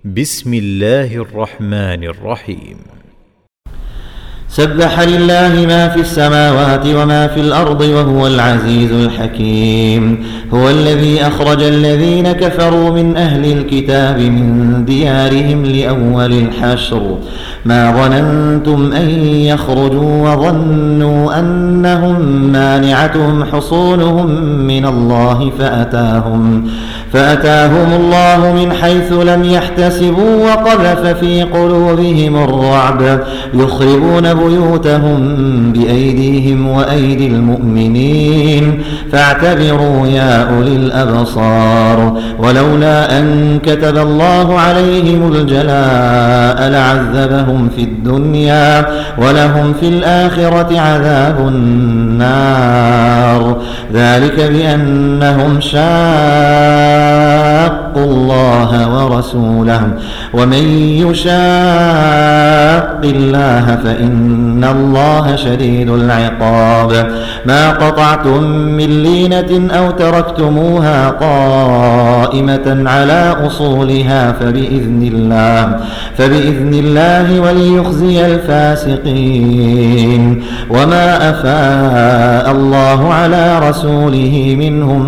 بسم الله الرحمن الرحيم. سبح لله ما في السماوات وما في الأرض وهو العزيز الحكيم. هو الذي أخرج الذين كفروا من أهل الكتاب من ديارهم لأول الحشر ما ظننتم أن يخرجوا وظنوا أنهم مانعتهم حصونهم من الله فأتاهم الله من حيث لم يحتسبوا وقذف في قلوبهم الرعب يخربون بيوتهم بأيديهم وأيدي المؤمنين فاعتبروا يا أولي الأبصار. ولولا أن كتب الله عليهم الجلاء لعذبهم في الدنيا ولهم في الآخرة عذاب النار ذلك بأنهم شاقوا الله ورسوله ومن يشاق الله فإن الله شديد العقاب. ما قطعتم من لينة أو تركتموها قائمة على أصولها فبإذن الله وليخزي الفاسقين. وما أفاء الله على رسوله منهم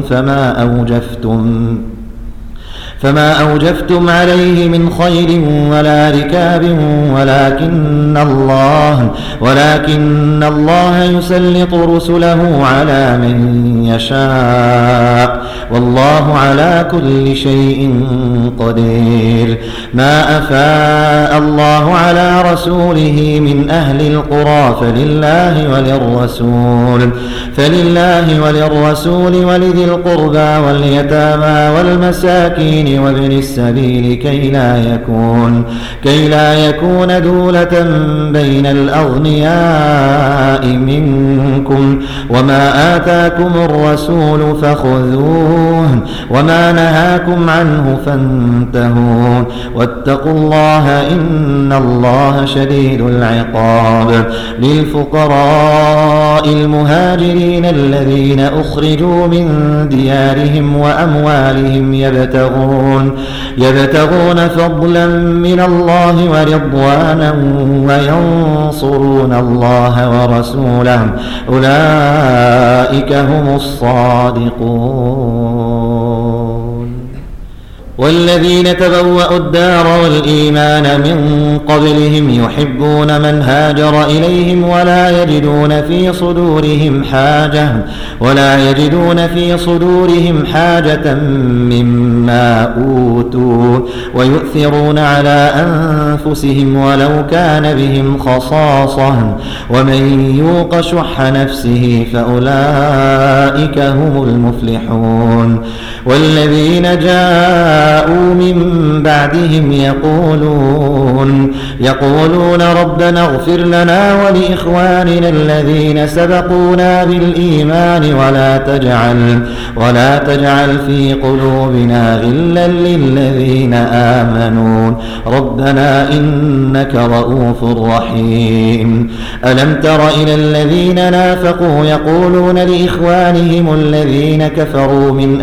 فما أوجفتم عليه من خير ولا ركاب ولكن الله يسلط رسله على من يشاء والله على كل شيء قدير. ما أفاء الله على رسوله من أهل القرى فلله وللرسول ولذي القربى واليتامى والمساكين وابن السبيل كي لا يكون دولة بين الأغنياء منكم. وما آتاكم الرسول فخذوه وما نهاكم عنه فانتهوا واتقوا الله إن الله شديد العقاب. للفقراء المهاجرين الذين أخرجوا من ديارهم وأموالهم يبتغون فضلا من الله ورضوانا وينصرون الله ورسوله أولئك هم الصادقون. والذين تبوأوا الدار والإيمان من قبلهم يحبون من هاجر إليهم ولا يجدون في صدورهم حاجة مما أوتوا ويؤثرون على أنفسهم ولو كان بهم خصاصة ومن يوق شح نفسه فأولئك هم المفلحون. والذين جاءوا من بعدهم يقولون ربنا اغفر لنا ولإخواننا الذين سبقونا بالإيمان ولا تجعل في قلوبنا غلا للذين آمنوا ربنا إنك رؤوف رحيم. ألم تر إلى الذين نافقوا يقولون لإخوانهم الذين كفروا من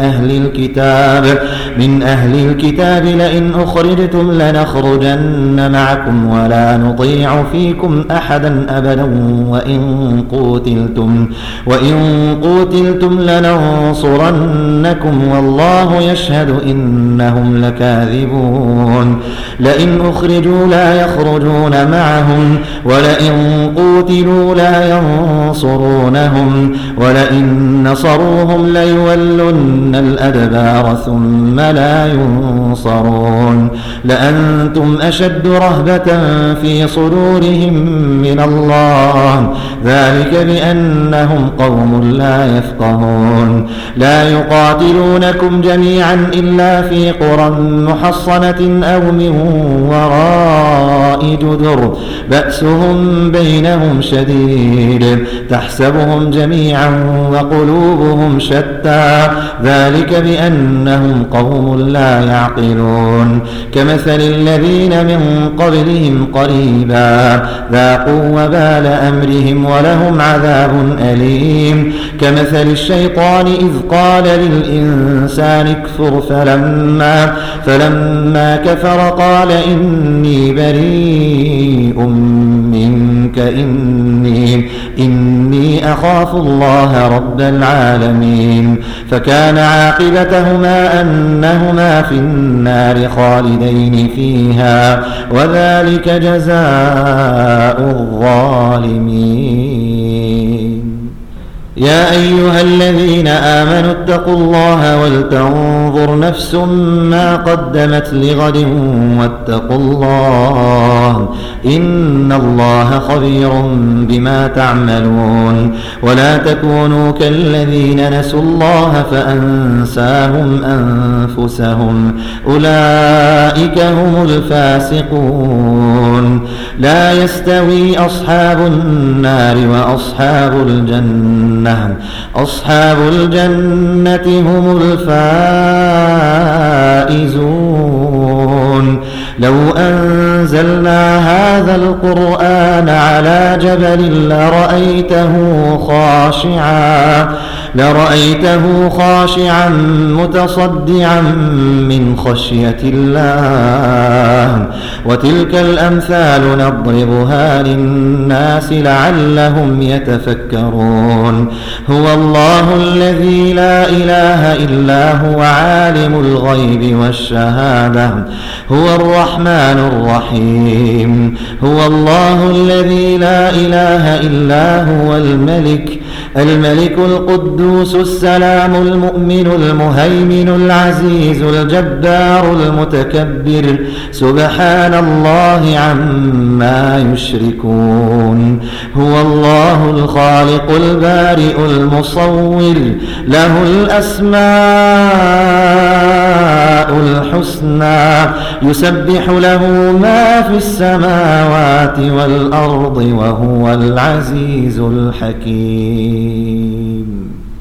أهل الكتاب لئن أخرجتم لنخرجن معكم ولا نطيع فيكم أحدا أبدا وإن قوتلتم لننصرنكم والله يشهد إنهم لكاذبون. لئن أخرجوا لا يخرجون معهم ولئن قوتلوا لا ينصرونهم ولئن نصروهم ليولن الأدبار ثم لا ينصرون. لأنتم أشد رهبة في صدورهم من الله ذلك بأنهم قوم لا يفقهون. لا يقاتلونكم جميعا إلا في قرى محصنة أو من وراء وراء جدر بأسهم بينهم شديد تحسبهم جميعا وقلوبهم شتى ذلك بأنهم قوم لا يعقلون كمثل الذين من قبلهم قريبا ذاقوا وبال أمرهم ولهم عذاب أليم كمثل الشيطان إذ قال للإنسان اكفر فلما كفر قال إني بريء منك إني أخاف الله رب العالمين فكان عاقبتهما أنهما في النار خالدين فيها وذلك جزاء الظالمين يا أيها الذين آمنوا اتقوا الله ولتنظر نفس ما قدمت لغد واتقوا الله إن الله خبير بما تعملون ولا تكونوا كالذين نسوا الله فأنساهم أنفسهم أولئك هم الفاسقون لا يستوي أصحاب النار وأصحاب الجنة أصحاب الجنة هم الفائزون لو أنزلنا هذا القرآن على جبل لرأيته خاشعا متصدعا من خشية الله وتلك الأمثال نضربها للناس لعلهم يتفكرون هو الله الذي لا إله إلا هو عالم الغيب والشهادة هو الرحمن الرحيم هو الله الذي لا إله إلا هو الملك القدوس السلام المؤمن المهيمن العزيز الجبار المتكبر سبحان الله عما يشركون هو الله الخالق البارئ المصور له الأسماء الحسنى يسبح له ما في السماوات والأرض وهو العزيز الحكيم